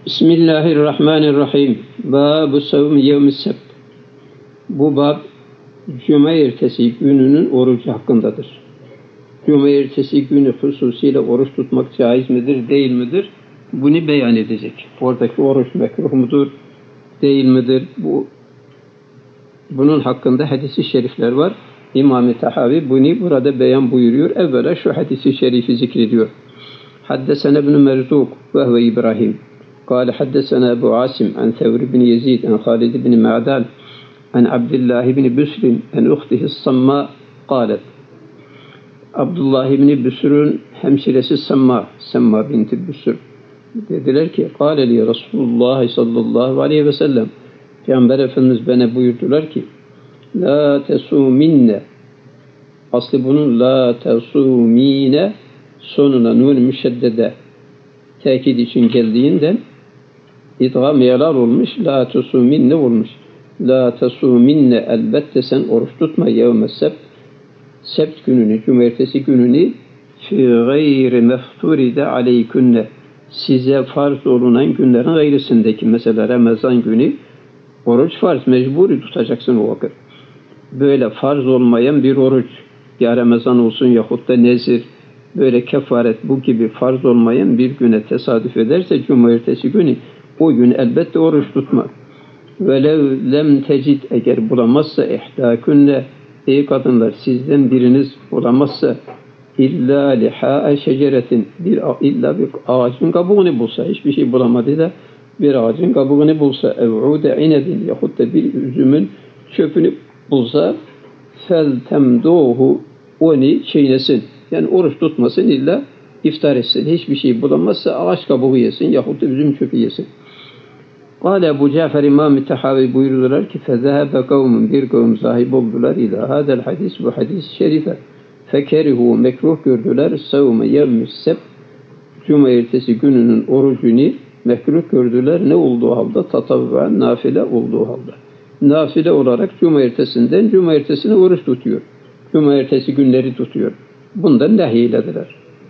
Bismillahirrahmanirrahim. Bab-ı savm yevm-i sebt. Bu bab Cuma ertesi gününün orucu hakkındadır. Cuma ertesi günü hususuyla oruç tutmak caiz midir, değil midir? Bunu beyan edecek. Oradaki oruç mekruh mudur, değil midir? Bunun hakkında hadis-i şerifler var. İmam-ı Tahavi bunu burada beyan buyuruyor. Evvela şu hadis-i şerifi zikrediyor. Haddesene ibn Merzuk ve huve İbrahim. قال حدثنا أبو عاصم عن ثور بن يزيد عن خالد بن معدان عن عبد الله بن بسر عن أخته الصماء قالت Abdullah ibn Büsür'ün hemşiresi Semma binti Büsür dediler ki قال لي Resulullah sallallahu aleyhi ve sellem Peygamber Efendimiz bana buyurdular ki la tesuminne, aslı bunun la tesumine sonuna nun müşeddede tekit için geldiğinden idgam yalar olmuş, la tesuminne olmuş. La tesuminne, elbette sen oruç tutma yevme sebt, sebt gününü, cumartesi gününü fi gayri mefturide aleykünne, size farz olunan günlerin gayrisindeki, mesela Ramazan günü oruç farz, mecburi tutacaksın o vakit. Böyle farz olmayan bir oruç, ya Ramazan olsun yahut da nezir, böyle kefaret, bu gibi farz olmayan bir güne tesadüf ederse cumartesi günü, o gün elbette oruç tutma. Velev lem tecid, eğer bulamazsa ihdâkünne, ey kadınlar sizden biriniz bulamazsa illa liha'a şeceretin, illa bir ağacın kabuğunu bulsa, hiçbir şey bulamadı da bir ağacın kabuğunu bulsa, ev'ude inedin yahut da bir üzümün çöpünü bulsa, fel temduhu, onu çiğnesin. Yani oruç tutmasın, illa iftar etsin. Hiçbir şey bulamazsa ağaç kabuğu yesin yahut da üzüm çöpü yesin. Kâle Ebu Cafer İmam-ı Tahavi buyurdular ki fezehebe kavmun, bir kavim sahip oldular ila hadel hadis, bu hadis-i şerife fekerihu, mekruh gördüler savme yevm-i sebt, cuma ertesi gününün orucunu mekruh gördüler. Ne olduğu halde? Tatavva, nafile olduğu halde. Nafile olarak cuma ertesinden cuma ertesine oruç tutuyor. Cuma ertesi günleri tutuyor. Bundan nehiylediler.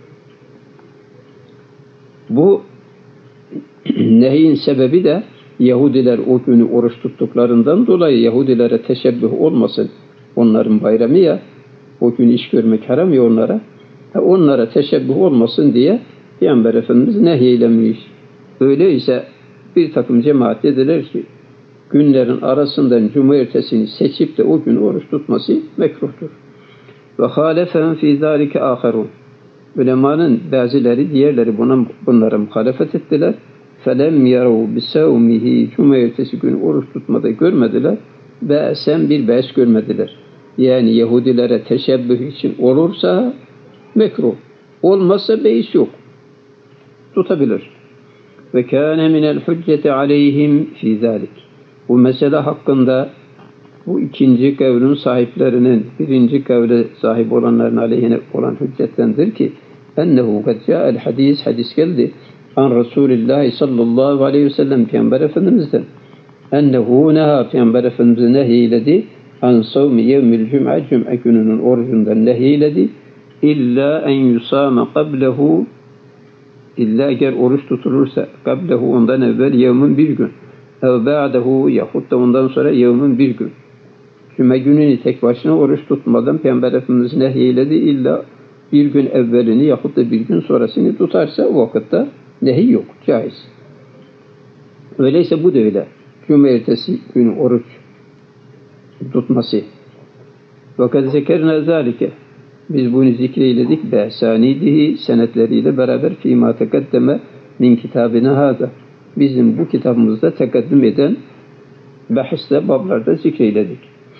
Bu nehin sebebi de Yahudiler o günü oruç tuttuklarından dolayı Yahudilere teşebbüh olmasın. Onların bayramı ya, o gün iş görmek haram ya onlara. Onlara teşebbüh olmasın diye Peygamber Efendimiz nehyeylemiş. Öyleyse bir takım cemaat dediler ki günlerin arasından cuma ertesini seçip de o gün oruç tutması mekruhtur. Ve halefehum fî zâlike âherûn. Ulemanın bazıları, diğerleri bunlara muhalefet ettiler. Felem yarû bisavmihi, cuma ertesi günü oruç tutmada görmediler. Be'sen, bir be's görmediler. Yani Yahudilere teşebbüh için olursa mekruh. Olmazsa beis yok. Tutabilir. Ve kâne minel hücceti aleyhim fî zâlik. Bu mesele hakkında bu ikinci kavlin sahiplerinin birinci kavle sahip olanların aleyhine olan hüccettendir ki ennehu kad ca'el hadis geldi an Resulullah sallallahu aleyhi ve sellem Peygamber Efendimiz'den ennehu neha, Peygamber Efendimiz'e nehiyledi an savmi yevmil cum'a, cum'a gününün orucundan nehiyledi illa en yusame qablehu, illa eğer oruç tutulursa qablehu, ondan evvel yevmin bir gün ev ba'dehu, yahut da ondan sonra yevmin bir gün. Cuma gününü tek başına oruç tutmadan Peygamber Efendimiz nehiyledi, illa bir gün evvelini yahut da bir gün sonrasını tutarsa o vakitte nehi yok, caiz. Öyleyse bu da öyle. Cuma ertesi günü oruç tutması. Fakat zekerna zalike, biz bunu zikreyledik be sanidihi, senetleriyle beraber fîmâ tekeddeme min kitabına hâzâ, bizim bu kitabımızda tekaddüm eden bahisle bablarda zikreyledik.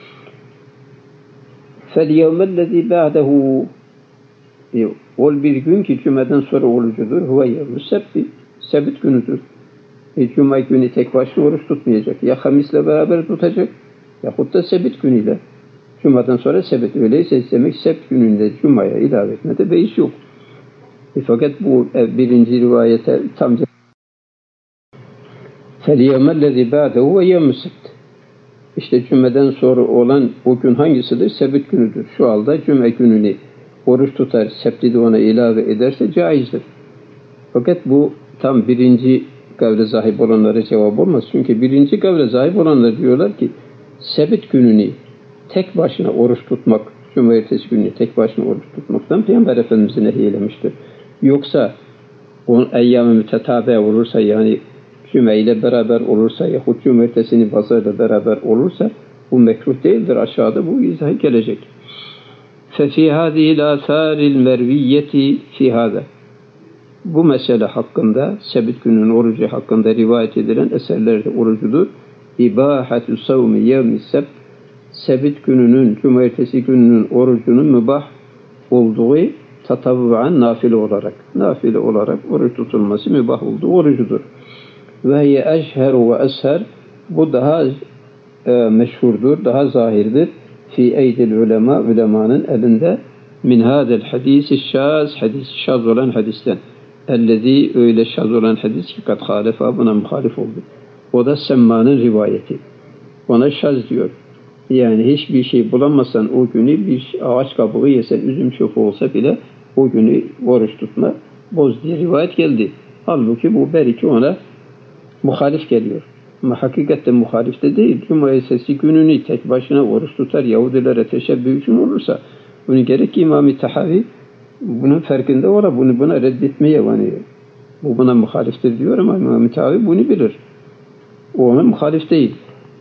فَالْيَوْمَ الَّذ۪ي بَعْدَهُ, ol bir gün ki Cuma'dan sonra orucudur. Huve yevmü sebti, sebt günüdür. Cuma günü tek başına oruç tutmayacak. Ya hamisle beraber tutacak, yahut da sebt günüyle. Cuma'dan sonra sebt. Öyleyse demek sebt gününde Cuma'ya ilave etmede beis yok. Fakat bu birinci rivayete tam فَالْيَوْمَ الَّذ۪ي بَعْدَهُ هُوَ يَوْمُ السَّبْتِ. İşte Cuma'dan sonra olan o gün hangisidir? Sebt günüdür. Şu halde Cuma gününü oruç tutar, sebti de ona ilave ederse caizdir. Fakat bu tam birinci kavle sahip olanlara cevap olmaz. Çünkü birinci kavle sahip olanlar diyorlar ki Sebit gününü tek başına oruç tutmak, Cumartesi günü tek başına oruç tutmaktan Peygamber Efendimiz nehyeylemiştir. Yoksa o eyyam-ı mütetabe olursa, yani Cuma ile beraber olursa yahut Cumartesini pazarla beraber olursa bu mekruh değildir. Aşağıda bu izah gelecek. فَفِي هَذِهِ الْآثَارِ الْمَرْوِيَّةِ فِي هَذَا Bu mesele hakkında, Sebit gününün orucu hakkında rivayet edilen eserlerde orucudur. İbâhetü savmi yevmi sebt Sebit gününün, Cumartesi gününün orucunun mübah olduğu tatavvuan nafile olarak oruç tutulması mübah olduğu orucudur. Ve ye eşheru ve esher bu daha meşhurdur, daha zahirdir. Fi eydil ulema, ulemanın elinde min hadel hadisi şaz olan hadisten. Ellezî öyle şaz olan hadis ki kat halefa buna muhalif oldu. O da Semma'nın rivayeti. Ona şaz diyor. Yani hiçbir şey bulamazsan o günü bir ağaç kabuğu yesen, üzüm çöpü olsa bile o günü oruç tutma boz diye rivayet geldi. Halbuki bu belki ona muhalif geliyor. Ama hakikatte muhalif de değil. Cumartesi gününü tek başına oruç tutar Yahudilere teşebbüh için olursa bunu gerek İmam-ı Tahavi bunun farkında ola, buna reddetmeye vanıyor. Bu buna muhaliftir diyor ama İmam-ı Tahavi bunu bilir. O ona muhalif değil.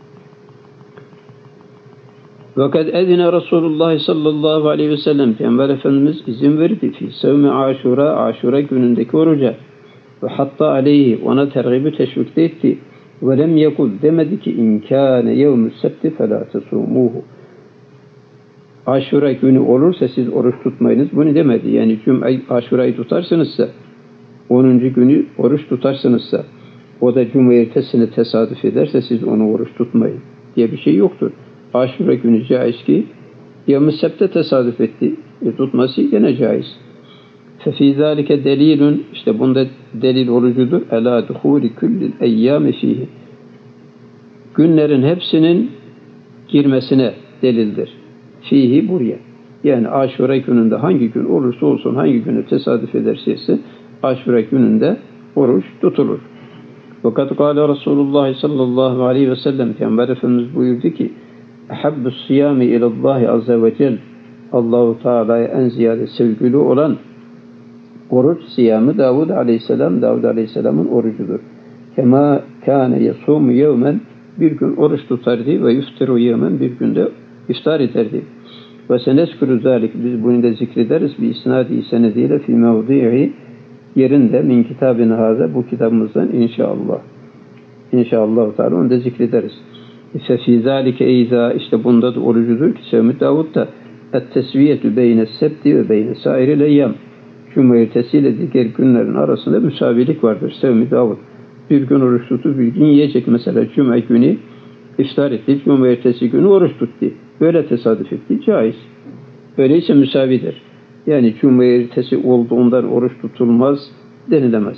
Fakat edine Resulullah sallallahu aleyhi ve sellem Peygamber Efendimiz izin verdi fi sevmi Aşura günündeki oruca ve hatta aleyhi ona tergibi teşvik etti ve lem yekul demedi ki inkâne yevmü sebti felâ tesûmûhu Aşura günü olursa siz oruç tutmayınız bunu demedi. Yani Aşura'yı tutarsınızsa 10. günü oruç tutarsınızsa o da Cumartesi'ne tesadüf ederse siz onu oruç tutmayın diye bir şey yoktur. Aşura günü caiz ki Yevm-i Sebt'e tesadüf etti. Tutması gene caiz. فَفِي ذَٰلِكَ دَلِيلٌ İşte bunda delil olucudur. اَلَا دُخُولِ كُلِّ الْاَيَّامِ ف۪يهِ Günlerin hepsinin girmesine delildir. Fihi buraya. Yani Aşura gününde hangi gün olursa olsun, hangi günü tesadüf ederse Aşura gününde oruç tutulur. Fakat kâle Resulullah sallallahu aleyhi ve sellem Peygamber Efendimiz buyurdu ki Ehabbus siyami ilallahi azze ve cel Allah-u Teala'ya en ziyade sevgili olan oruç siyamı Davud Aleyhisselam'ın orucudur. Kema kâne yasumu yevmen bir gün oruç tutardı ve yuftiru yevmen bir günde iftar ederdi. Ve seneskuru zâlik biz bunu da zikrederiz bi isnadi senediyle fi mevdi'i yerinde min kitabine hâze bu kitabımızdan inşallah. İnşallah Teala onu da zikrederiz. Fî zâlike eyzâ işte bunda da orucudur ki Sevmi Davud da et-tesviyetü beyne sebti ve beyne sairil eyyam Cumartesi ile diğer günlerin arasında müsavilik vardır. Sevmi Davud bir gün oruç tutup bir gün yiyecek. Mesela Cuma günü iftar etti, Cumartesi günü oruç tuttu. Böyle tesadüf etti. Caiz. Öyleyse müsavidir. Yani Cumartesi olduğundan oruç tutulmaz denilemez.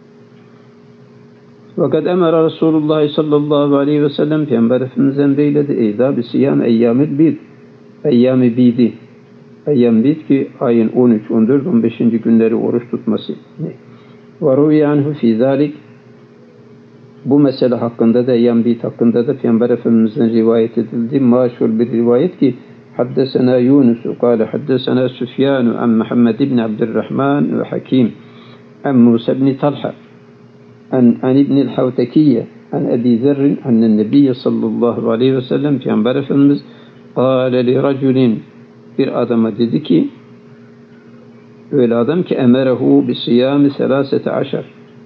Fakat emara Resulullah sallallahu aleyhi ve sellem Peygamber Efendimiz emreyledi. Eyda bi siyam eyyamil bid. Eyyam-ı bidi. Eyyam bid ki ayın 13, 14, 15. günleri oruç tutması. Ve ruviye anhu fî zâlik bu mesele hakkında da Eyyam bid hakkında da Peygamber Efendimiz'den rivayet edildi. Maşhur bir rivayet ki Haddesena Yunus kâle haddesena Süfyan an Muhammed ibn Abdurrahman ve Hakim an Musa ibn Talha an ibn el-Havtekiyye an Ebi Zerrin annen Nebiyye sallallahu aleyhi ve sellem Peygamber Efendimiz kâle li raculin bir adama dedi ki öyle adam ki emerehu bi siyami 13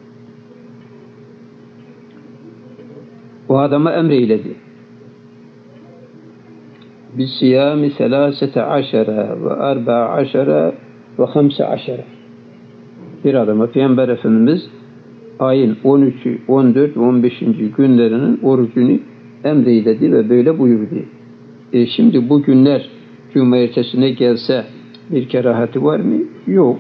o adama emreyledi bi siyami 13 ve 14 ve 15 bir adama Peygamber Efendimiz ayın 13'ü, 14 ve 15. günlerinin orucunu emreyledi ve böyle buyurdu. Şimdi bu günler Cumartesi'ne gelse bir kerahati var mı? Yok.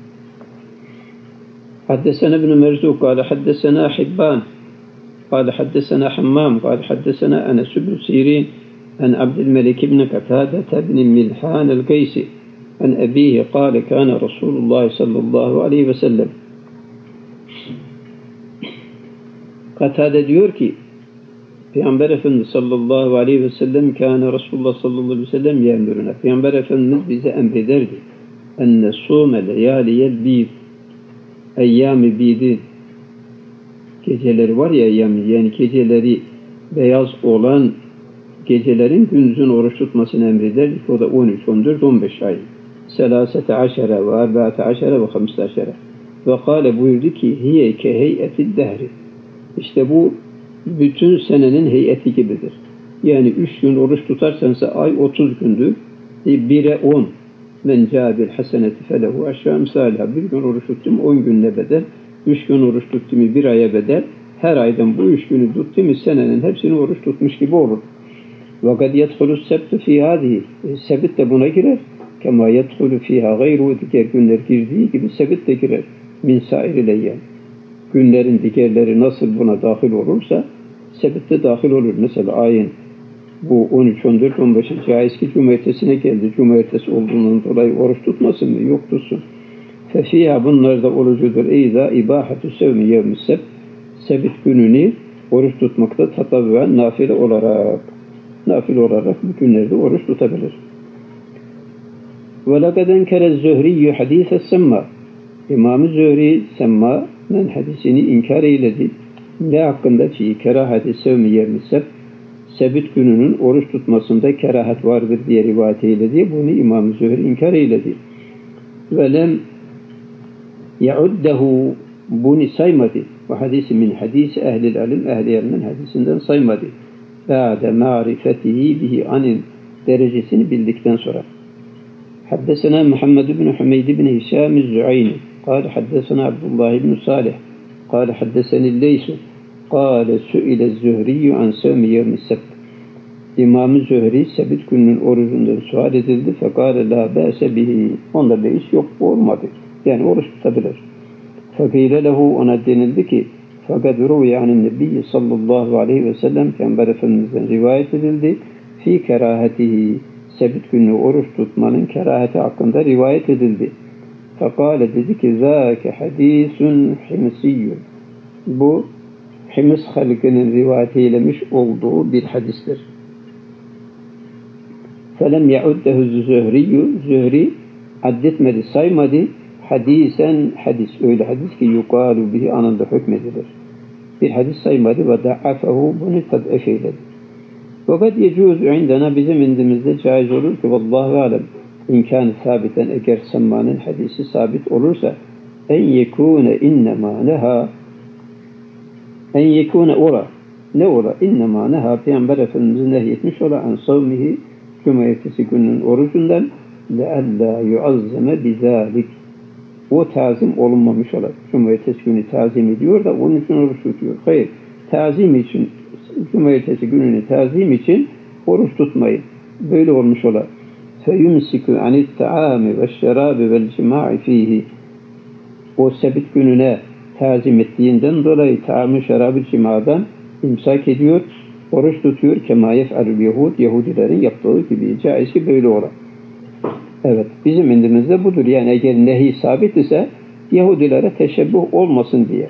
Haddesena ibn Merzuk kâle haddesena Hibban kâle haddesena Hammam kâle haddesena Enes ibn Sirin an Abdülmelik ibn Katâde ibn Milhan el-Gaysi an ebihi kâle kâne Resulullah sallallahu aleyhi ve sellem Katade diyor ki Peygamber Efendimiz sallallahu aleyhi ve sellem kâne Resulullah sallallahu aleyhi ve sellem yemruna. Peygamber Efendimiz bize emrederdi. Enne sûme leyâliyel bîd. Eyyâm-ı bîdin. Geceleri var ya yani geceleri beyaz olan gecelerin gündüzün oruç tutmasını emrederdik. O da 13, 14, 15 ay. Selasete aşere ve arba'ate aşere ve hamsete aşere. Ve kâle buyurdu ki hiye ke heyetid dehri. İşte bu bütün senenin heyeti gibidir. Yani 3 gün oruç tutarsansa ay 30 gündür. 1'e 10. Men câbil haseneti felehu aşağı misâlâ. Bir gün oruç tuttum 10 günle bedel. 3 gün oruç tuttuğumu 1 aya bedel. Her aydan bu 3 günü tuttuğumu senenin hepsini oruç tutmuş gibi olur. وَقَدْ يَدْخُلُ السَّبْتُ فِي هَذِهِ Sebit de buna girer. كَمَا يَدْخُلُ فِيهَا غَيْرُ Diğer günler girdiği gibi sebit de girer. مِنْ سَائِرِ الْاَيَّامِ Günlerin diğerleri nasıl buna dahil olursa sebit de dahil olur. Mesela ayın bu 13, 14, 15 caiz ki cumartesine geldi. Cumartesi olduğundan dolayı oruç tutmasın mı? Yok tutsun. فَفِيهَا Bunlar da olucudur. اِذَا اِبَاحَةُ سَوْمِ يَوْمِ السَّبْتِ Sebit gününü oruç tutmakta tatavvüen nafile olarak bu günlerde oruç tutabilir. وَلَقَدْ اَنْكَرَ الزُّهْرِيُّ حَد۪يثَ السَّمَّا İmam-ı Zühri Semma'nın hadisini inkar eyledi. Ne hakkında? Fi kerahati sevmi yevmisseb Sebit gününün oruç tutmasında kerahat vardır diye rivayet eyledi. Bunu İmam-ı Zühri inkar eyledi. وَلَمْ يَعُدَّهُ Bunu saymadı. Bu hadisi min hadisi ehlil ilim, ehli ilmin hadisinden saymadı. Ba'de ma'rifetihi bihi anin derecesini bildikten sonra. Haddesena Muhammed ibn Hümeyd ibn Hişam el-Zu'ayni. Kâle haddesena Abdullah ibn Salih. Kâle haddesenil Leysu. Kâle su'ile Zühriyyü an sevmi yevmi sebt. İmam-ı Zühri sebit gününün orucundan sual edildi. Fekâle la ba'se bihi. Onda bir iş yok, olmadı. Yani oruç tutabilir. Fekîle lehu ona denildi ki fakat ruviye anin nebiyyi sallallahu aleyhi ve sellem Peygamber Efendimiz'den rivayet edildi. Fi kerahatihi sebit günü oruç tutmanın kerahati hakkında rivayet edildi. Fekâle dedi ki zâke hadîsün himsiyyün. Bu Hims halkının rivayet eylemiş olduğu bir hadistir. Felem ye'uddehu Zühri addetmedi, saymadı. Hadisen hadis, öyle hadis ki yukalu bihi anında hükmedilir. Bir hadis saymadı ve da'afahu bunu tad'if eyledi. Fakat yecuzu indena bizim indimizde caiz olur ki vallahu alem imkanı sabiten eğer Semma'nın hadisi sabit olursa en yekune innema neha en yekune ora ne ola innema neha Peygamber Efendimiz'in nehyetmiş ola an savmihi cumartesi gününün orucundan lealla yuazzeme bizalik o tazim olunmamış ola. Cumartesi günü tazim ediyor da onun için oruç tutuyor. Hayır. Tazim için cumartesi gününü tazim için oruç tutmayın. Böyle olmuş ola. Feyumsiku anit ta'ami ve şerabi vel cima'i fihi. O sebit gününe tazim ettiğinden dolayı ta'amı şerabı cimadan imsak ediyor. Oruç tutuyor. Kema yef'alul yehud. Yahudilerin yaptığı gibi. Caiz ki böyle ola. Evet. Bizim indimizde budur. Yani eğer nehi sabit ise Yahudilere teşebbüh olmasın diye.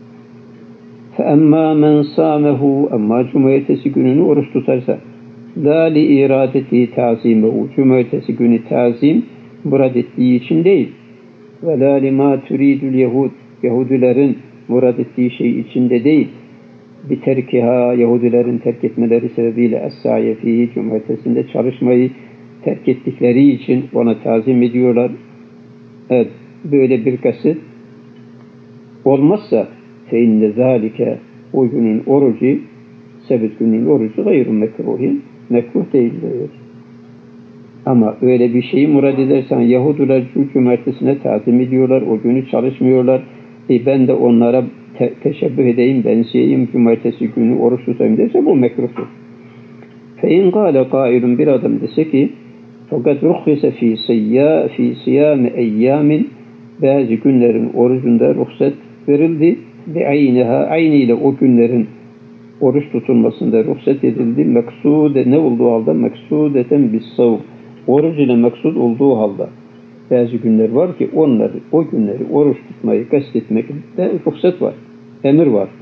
فَاَمَّا مَنْ صَامَهُ Ama cumartesi gününü oruç tutarsa لَا لِاِرَادَتِهِ تَعْزِيمَهُ Cumartesi günü tazim murad ettiği için değil. وَلَا لِمَا تُرِيدُ الْيَهُودِ Yahudilerin murad ettiği şey içinde değil. بِتَرْكِهَا Yahudilerin terk etmeleri sebebiyle es-sa'ye fihi cumartesinde çalışmayı terk ettikleri için ona tazim ediyorlar. Evet, böyle bir kasıt olmazsa فَاِنَّ ذَٰلِكَ o günün orucu, sebit günün orucu gayr-ı mekruhin, mekruh değildir. Ama öyle bir şeyi murad edersen Yahudiler şu cumartesine tazim ediyorlar, o günü çalışmıyorlar. Ben de onlara teşebbüh edeyim, benzeyeyim, cumartesi günü oruç tutayım derse bu mekruhtur. فَاِنْ قَالَ قَائِلٌ bir adam dese ki fakat ruhsise fi siyami eyyamin bazı günlerin orucunda ruhsat verildi ve ayniyle o günlerin oruç tutulmasında ruhsat edildi. Meksude ne olduğu halde meksudeten bis savm oruç ile meksud olduğu halde bazı günler var ki o günleri oruç tutmayı kastetmekte ruhsat var, emir var.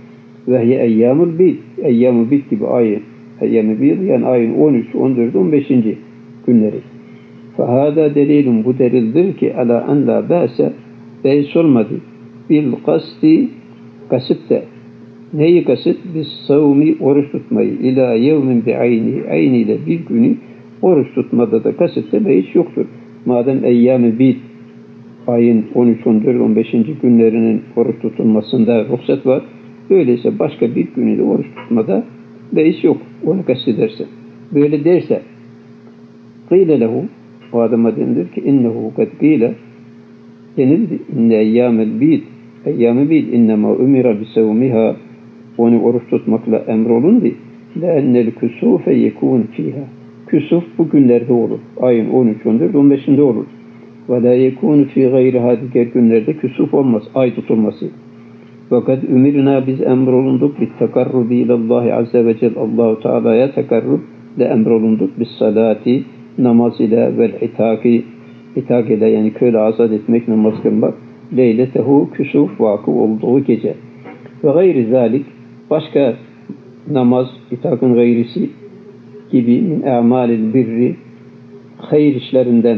Ve hiye eyyamul bid. Eyyamul bid gibi ayın. Eyyamul bid yani ayın 13, 14, 15. günleri. Fehâdâ delilun, bu delildir ki alâ en lâ bâse, beis olmadı. Bil kasti, kasıpta. Neyi kasıt? Biz savmi, oruç tutmayı. İlâ yevmin bi ayni, ayniyle bir günü oruç tutmada da kasıpta beis yoktur. Madem eyyam-ı bid, ayın 13, 14, 15. günlerinin oruç tutulmasında ruhsat var. Öyleyse başka bir günüyle oruç tutmada beis yok. Onu kastederse. Böyle derse kıyle lehu, o adama denilir ki innehu kad kıyle, denildi inne eyyâmel bid, eyyâmel bid innema umira bisevmiha, onu oruç tutmakla emrolundu. Leennel küsufe yekûn fiha, küsuf bu günlerde olur. Ayın 13, 14, 15'inde olur. Ve la yekûn fî gayriha, diğer günlerde küsuf olmaz, ay tutulması. Fakat ümirna, biz emrolunduk bir tekarrubi ilallahi azze ve celle, Allahu Teala'ya tekarrub ile emrolunduk bis salati, namaz ile vel itaki, itak ile yani köle azat etmek, namaz kılmak, leyletehu, küsuf vakı olduğu gece. Ve gayri zalik, başka namaz, itakın gayrisi gibi min a'malil birri, hayır işlerinden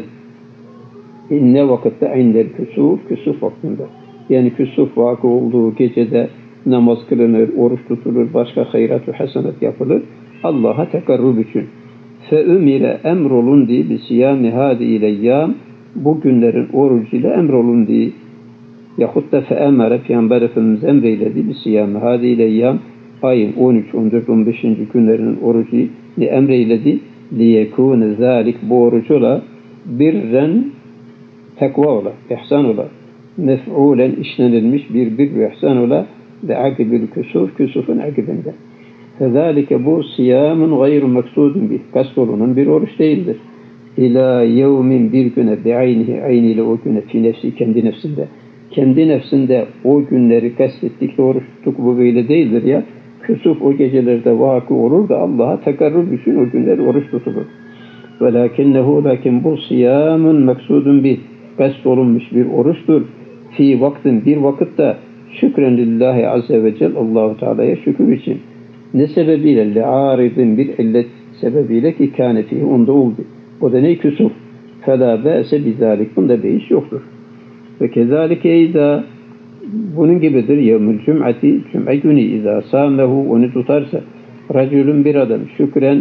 ne vakitte indel küsuf, küsuf vaktinde. Yani küsuf vakı olduğu gecede namaz kılınır, oruç tutulur, başka hayrat ve hasenat yapılır. Allah'a tekarrub için. Fe-ümire emrolun diye bi siyami hâdi leyyâm, bu günlerin orucuyla emrolun diye. Yahut da fe-emere, Peygamber Efendimiz emreyledi bi siyami hâdi leyyâm, ayın 13, 14, 15. günlerinin orucuyla emreyledi. Liyekûne zâlik, bu orucuyla birren, tekva ola, ihsan ola, mef'ulen, işlenilmiş bir ve ihsan ola ve akibil küsuf, küsufun akibinde. Fezalike, bu siyamun gayru maksudun bih, kast olunan bir oruç değildir. İlâ yevmin, bir güne, bi'aynihi, ayniyle o güne, fi nefsi, kendi nefsinde. Kendi nefsinde o günleri kastettik, oruç tuttuk, bu böyle değildir ya. Küsuf o gecelerde vakı olur da Allah'a tekarrub için o günler oruç tutulur. Velakinnehu, lakin bu siyamun maksudun bih, kast olunmuş bir oruçtur. Fi vaktin, bir vakitte, şükren lillahi azze ve celle, Allahu Teala'ya şükür için. Ne sebebiyle? Le'aridin, bir illet sebebiyle ki kâne fihi, onda oldu. O da ne? Küsuf. Fela be'se bizalik, bunda beis yoktur. Ve kezalike izâ, bunun gibidir. Yevmül cum'ati, cum'a günü, izâ sâmehu, onu tutarsa, racülün, bir adam, şükren,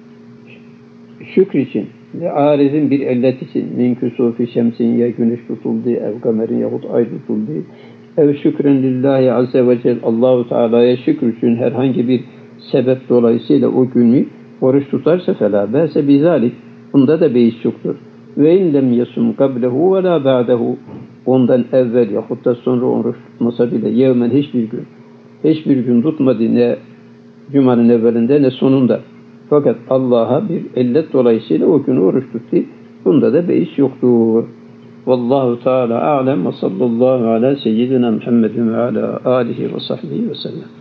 şükür için, le'aridin, bir illet için, min küsufi şemsin, ya güneş tutuldu, ev kamerin yahut ay tutuldu, ev şükren lillahi azze ve celle, Allahu Teala'ya şükür için herhangi bir sebep dolayısıyla o günü oruç tutarsa felâ bâse bizâlik, bunda da beis yoktur. Ve in lem yesum kablehu ve lâ ba'dehu, ondan evvel yahut da sonra oruç tutmasa bile yevmen, hiçbir gün tutmadı, ne Cuma'nın evvelinde ne sonunda. Fakat Allah'a bir illet dolayısıyla o günü oruç tuttu. Bunda da beis yoktur. Vallahu Teala a'lem ve sallallahu ala seyyidina Muhammedin ve ala alihi ve sahbihi ve sellem.